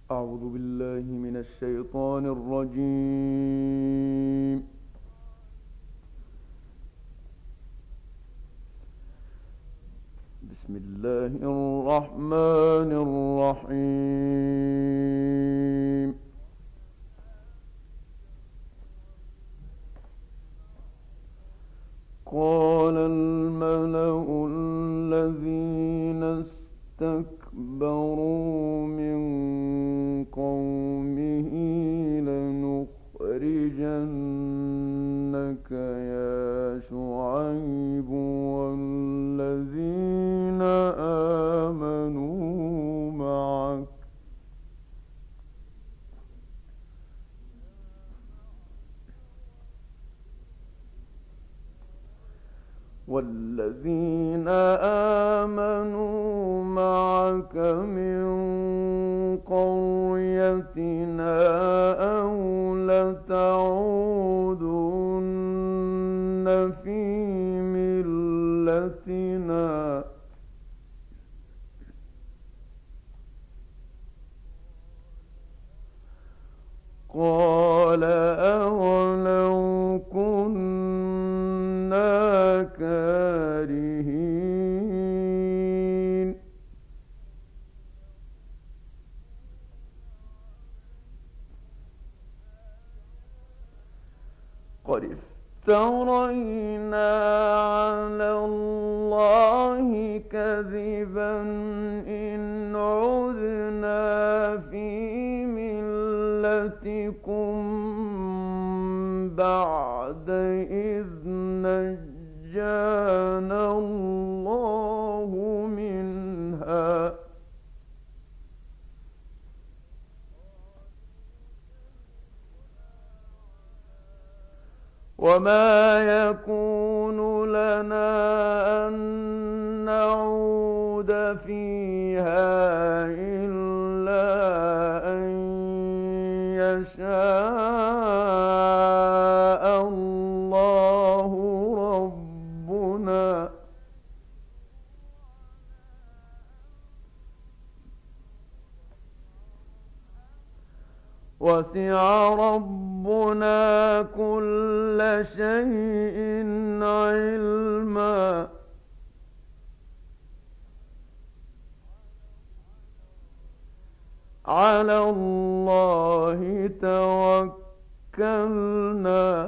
أعوذ بالله من الشيطان الرجيم. بسم الله الرحمن الرحيم. قال الملأ الذين استكبروا من قومه لنخرجنك يا شعيب والذين آمنوا معك من قريتنا أو لتعودن في ملتنا. قال أولو كنا كارهين. قد افترينا على الله كذبا إن عدنا في ملتكم بعد إذ نجانا الله منها. وما يكون لنا أن نعود فيها إلا أن يشاء الله ربنا. وسع ربنا كل شيء علما. على الله توكلنا.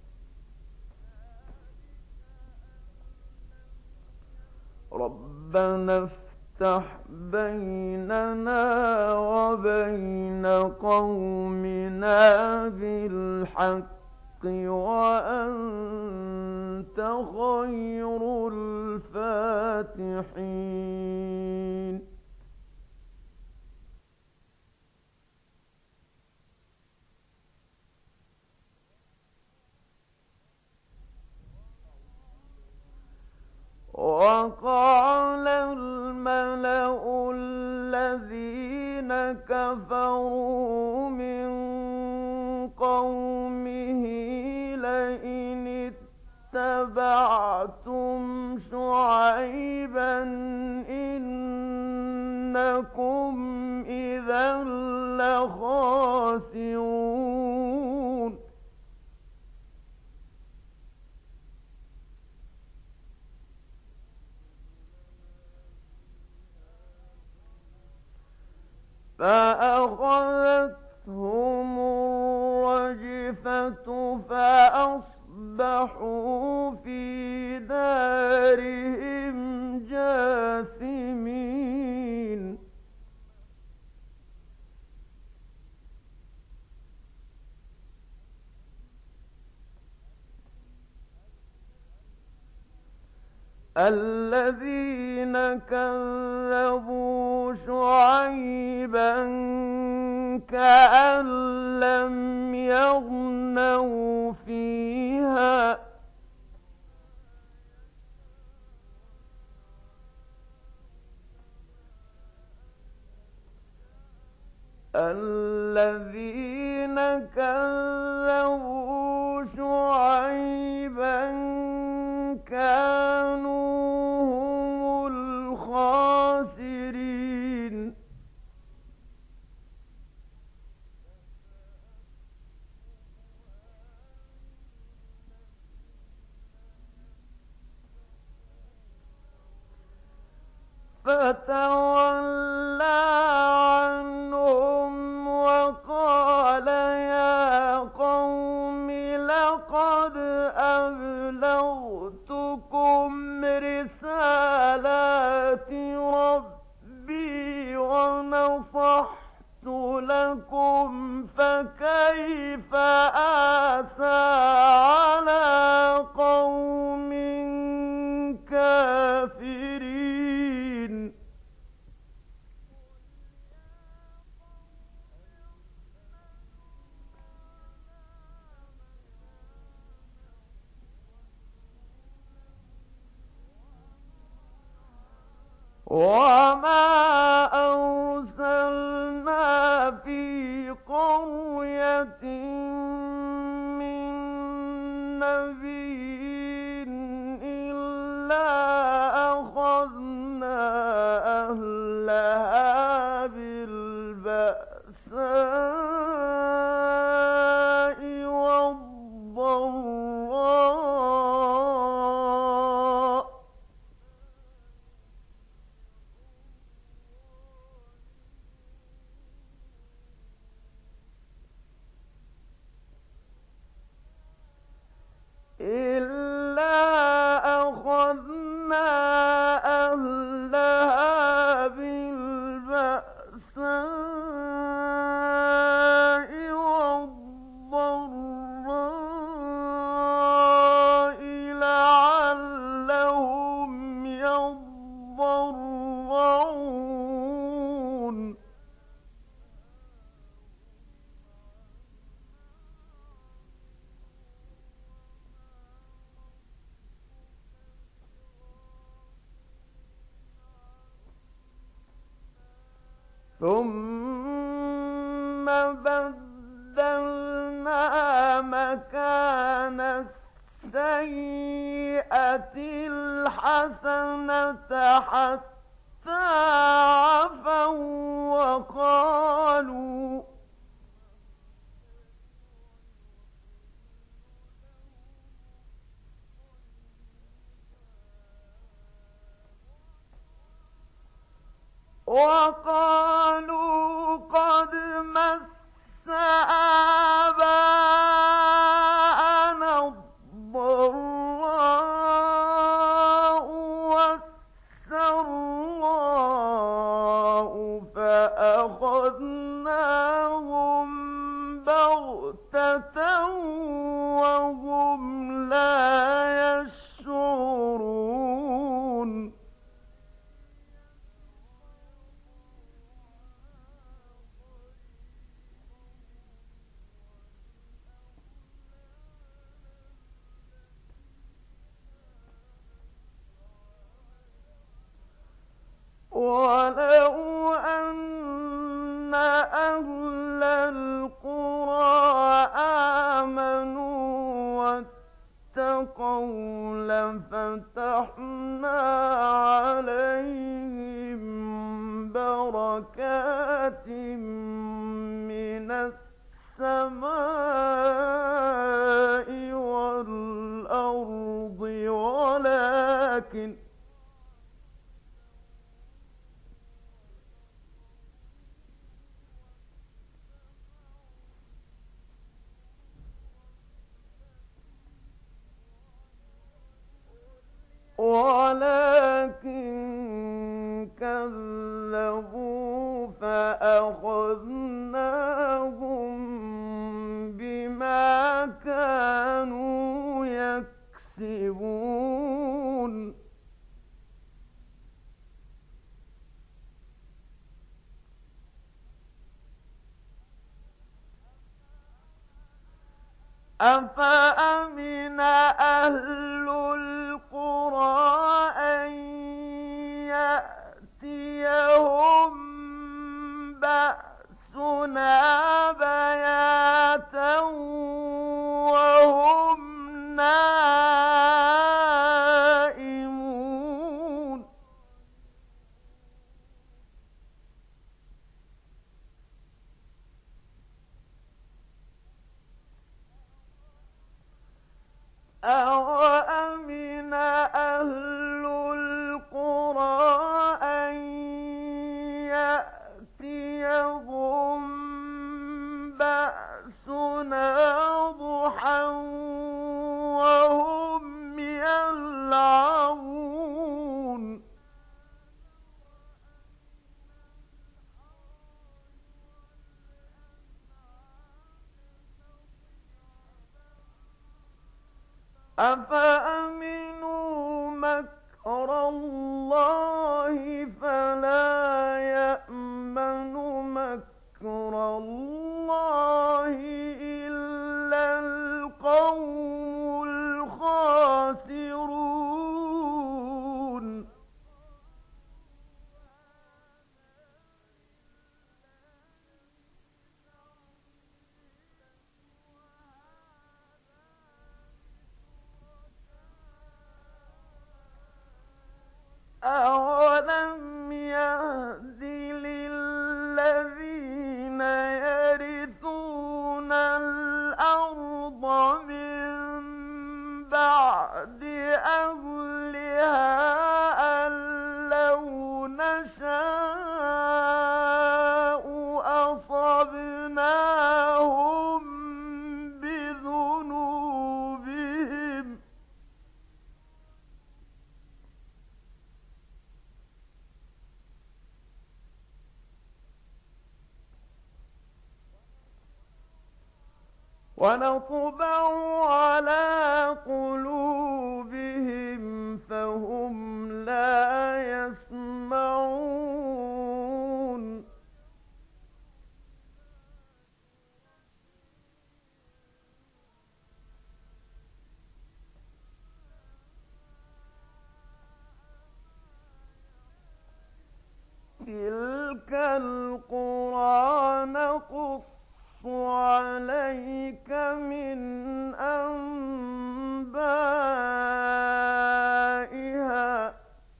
ربنا افتح بيننا وبين قومنا بالحق وأنت خير الفاتحين. وقال الملأ الذين كفروا من قومه لئن اتبعتم شعيبا إنكم إذا لخاسرون. فأخذتهم الرجفة فأصبحوا في دارهم جاثمين. الذين كذبوا شعيبا كأن لم يغنوا فيها. الذين كذبوا شعيبا كانوا هم الخاسرين. فتولى عنهم وقال يا قوم لقد أبلغتكم رسالات ربي ونصحت لكم فكيف آسى على قوم كافرين. وما أرسلنا في قرية من نبي إلا أخذنا أهلها بالبأساء والضراء إلا أخذنا أهلها بالبأساء والضراء لعلهم يضرعون. ثم بدلنا مكان السيئة الحسنة حتى عفوا وقالوا قد مس آباءنا الضراء والسراء فأخذناهم بغتة وهم لا يشعرون. ولو أن أهل القرى آمنوا واتقوا لفتحنا عليهم بركات من السماء والأرض ولكن كذبوا فأخذناهم بما كانوا يكسبون. أفأمن أهل القرى أن يأتيهم بأسنا بياتا وهم نائمون. أَوَأَمِنَ أفأمنوا مكر الله فلا يأمن مكر الله إلا القوم الخاسرون أولم يهد للذين يرثون الأرض من بعد أهلها أن لو نشاء أصبناهم بذنوبهم ونطبع على قلوبهم فهم لا يسمعون تلك القرى نقص عليك من أنبائها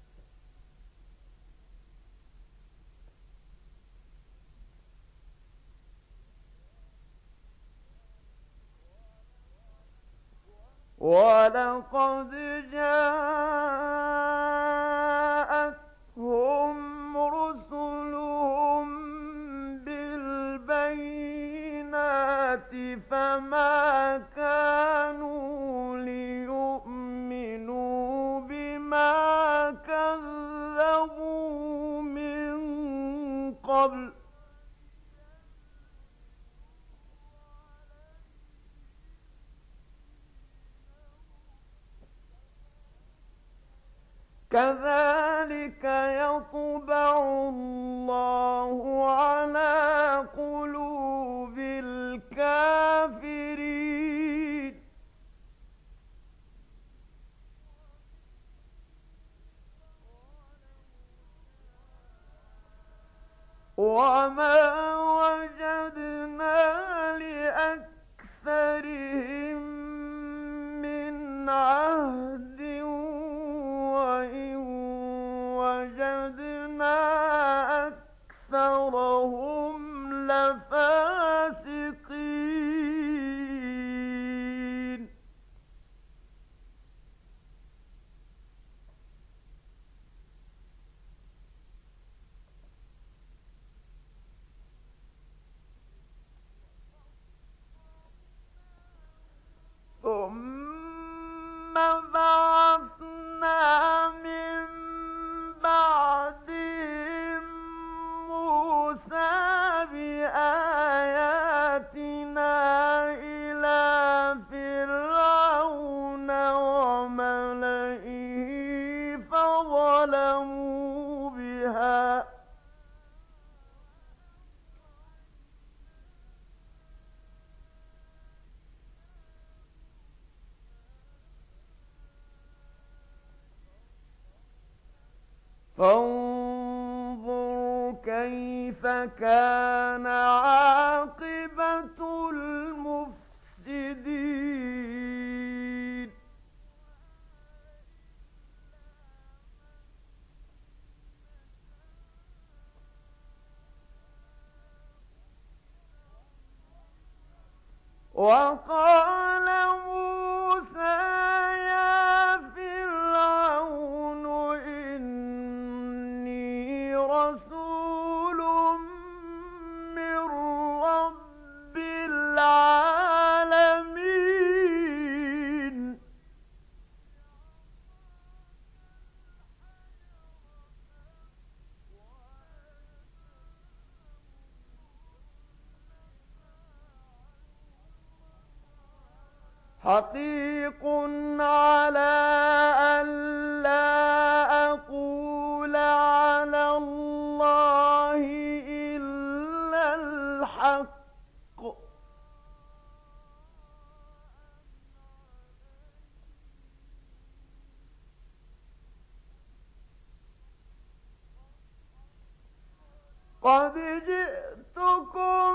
ولقد جاءتهم رسلهم بالبينات فما كانوا ليؤمنوا بما كذبوا من قبل كذلك يطبع الله على قلوب الكافرين وما وجدنا لأكثرهم من عهد وإن وجدنا أكثرهم لفاسقين ثم بعثنا من بعدهم موسى بآياتنا إلى فرعون وملئه فظلموا بها فانظر كيف كان عاقبة المفسدين وقال موسى يا فرعون إني رسول من رب العالمين حقيق على ألا أقول على الله إلا الحق قد جئتكم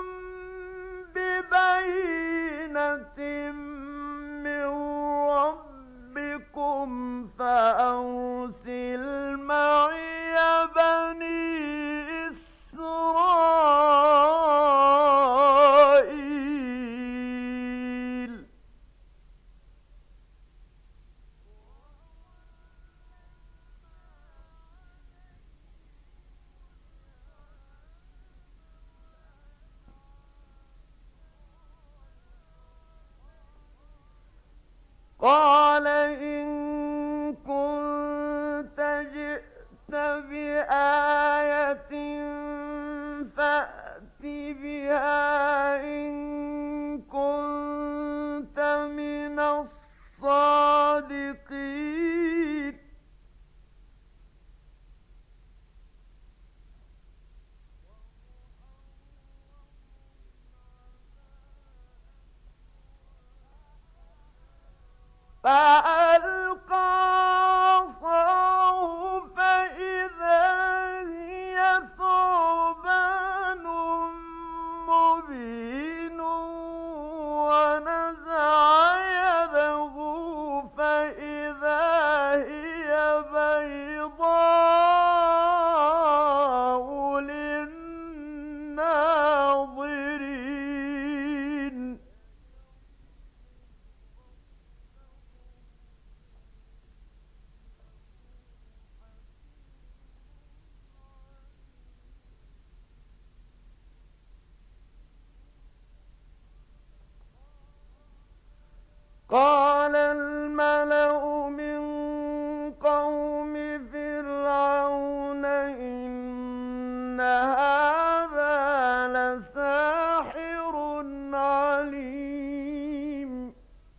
ببينة من ربكم فأرسل معي بني إسرائيل قال إن كنت جئت بآية فأت بها إن كنت من الصادقين فألقى عصاه فإذا هي ثعبان مبين ونزع يده فإذا هي بيضاء للناظرين قال الملأ من قوم فرعون إن هذا لساحر عليم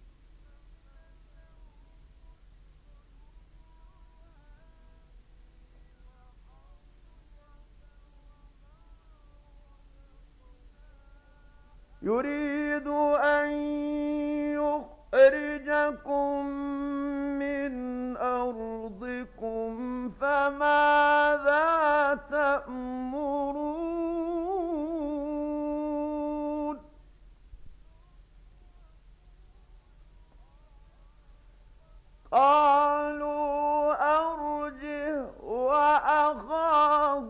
يريد أن يخرجكم من أرضكم فماذا تأمرون قالوا أرجه وأخاه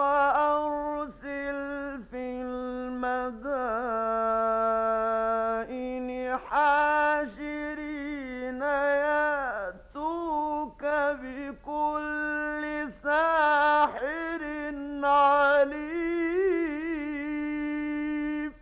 وأرسل في المدائن حاشرين يأتوك بكل ساحر عليم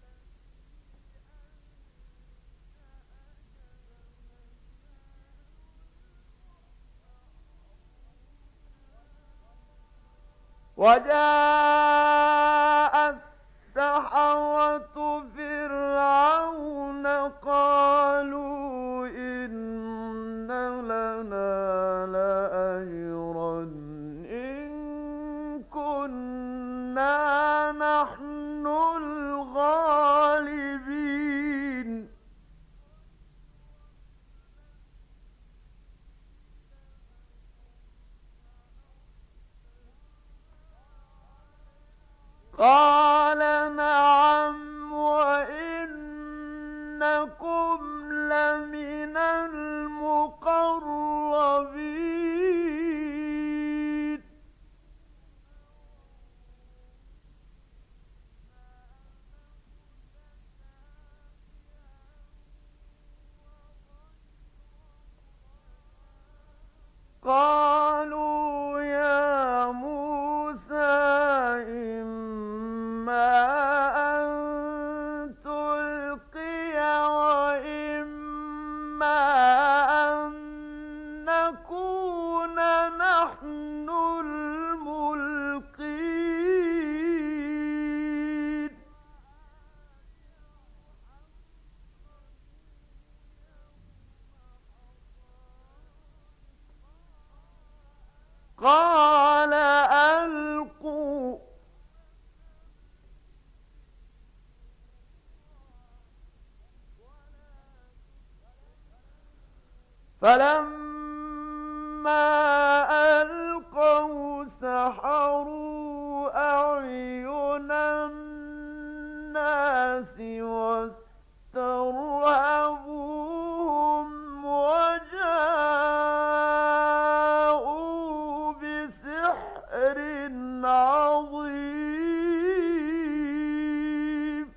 وجاء السحرة فرعون قالوا إن لنا لأجرا إن كنا نحن الغالبين قال نعم وإنكم لمن المقربين قالوا يا موسى إما فلما ألقوا سحروا أعين الناس واسترهبوهم وجاءوا بسحر عظيم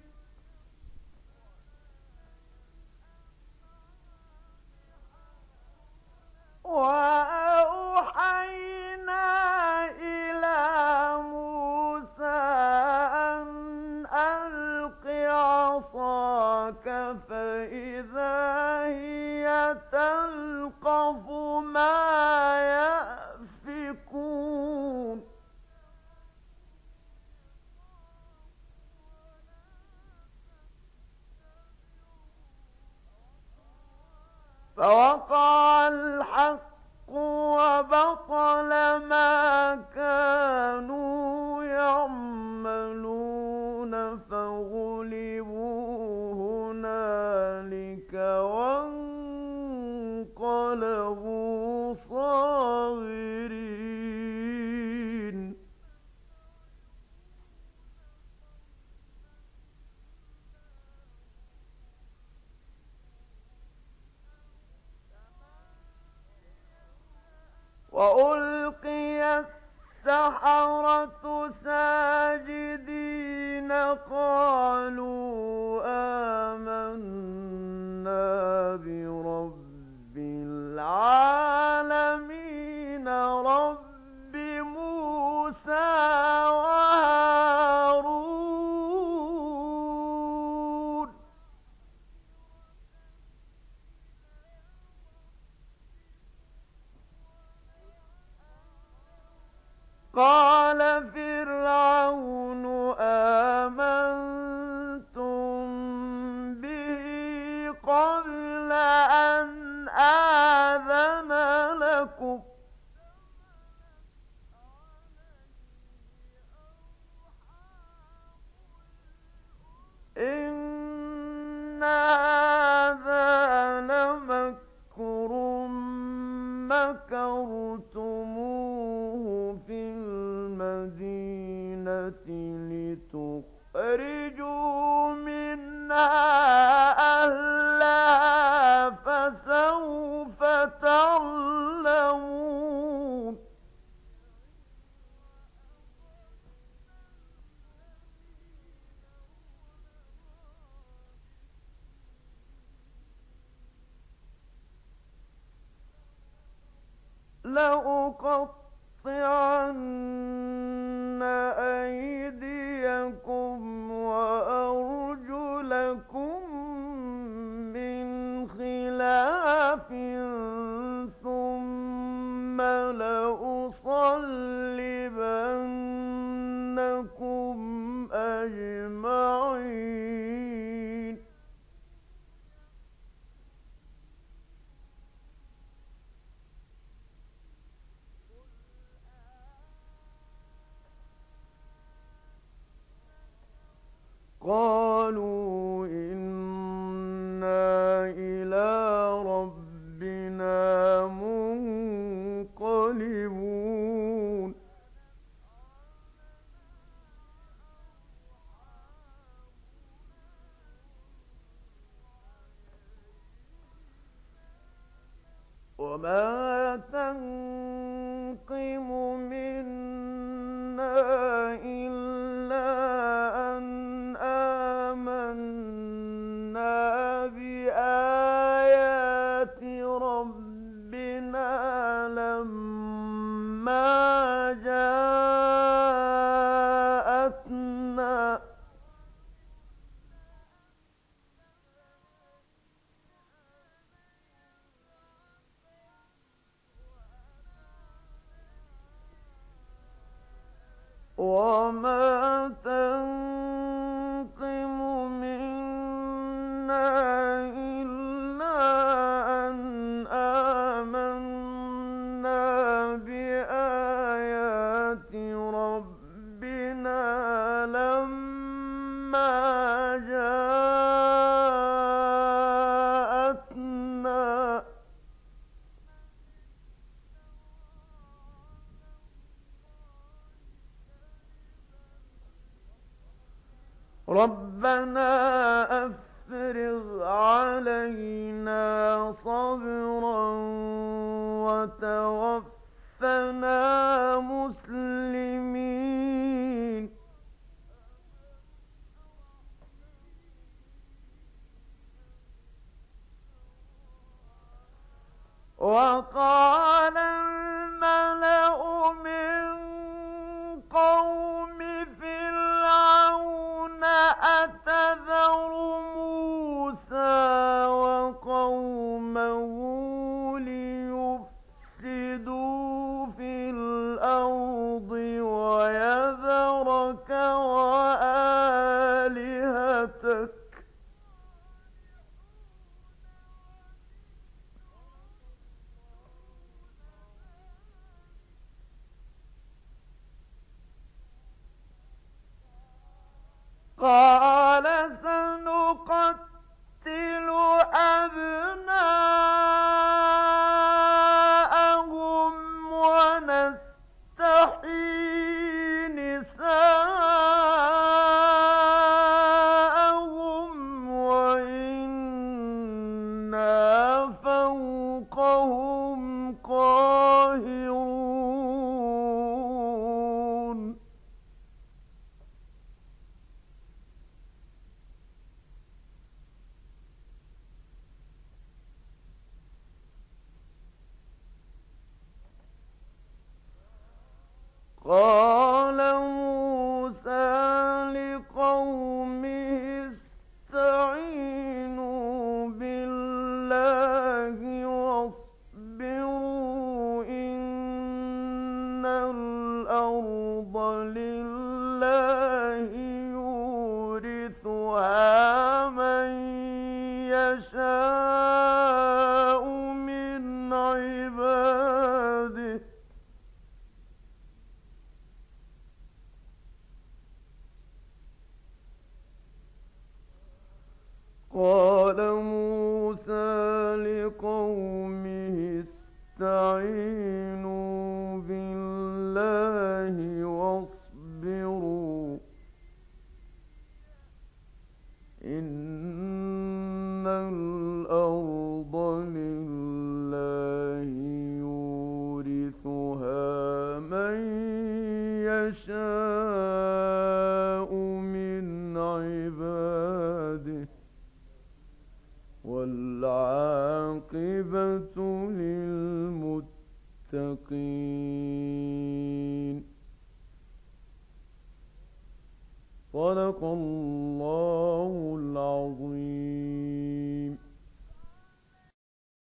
وأوحينا إلى موسى أن ألق عصاك فإذا هي تلقف ما يأفكون فوقع الحق وبطل ما كانوا يعملون فغلبوا هنالك وانقلبوا صاغرين وألقي السحرة ساجدين قالوا آمنا برب العالمين رب موسى وهارون قال فرعون آمنتم به قبل أن آذن لكم إن هذا لمكر مكرتموه في المدينة لتخرجوا منها أهلها فسوف تعلمون لأقطعن أيديكم وأرجلكم من خلاف ثم لأصلبنكم أجمعين قالوا إنا إلى ربنا منقلبون وما تنقم منا إلا أن آمنا بآيات ربنا لما جاءتنا وما تنقم منا إلا أن آمنا بآيات ربنا لما جاءتنا ربنا أفرغ علينا صبرا وتوفنا مسلمين. وقال الملأ من قوم فرعون أتذر موسى وقومه ليفسدوا في الأرض ويذرك وآلهتك. قال سنقتل أبناءهم ونستحيي نساءهم وإنا فوقهم قاهرون. قال موسى لقومه استعينوا بالله واصبروا إن الأرض لله يورثها من يشاء من عباده. قال موسى لقومه استعينوا بالله واصبروا إن الأرض لله يورثها من يشاء من عباده والعاقبة للمتقين. صدق الله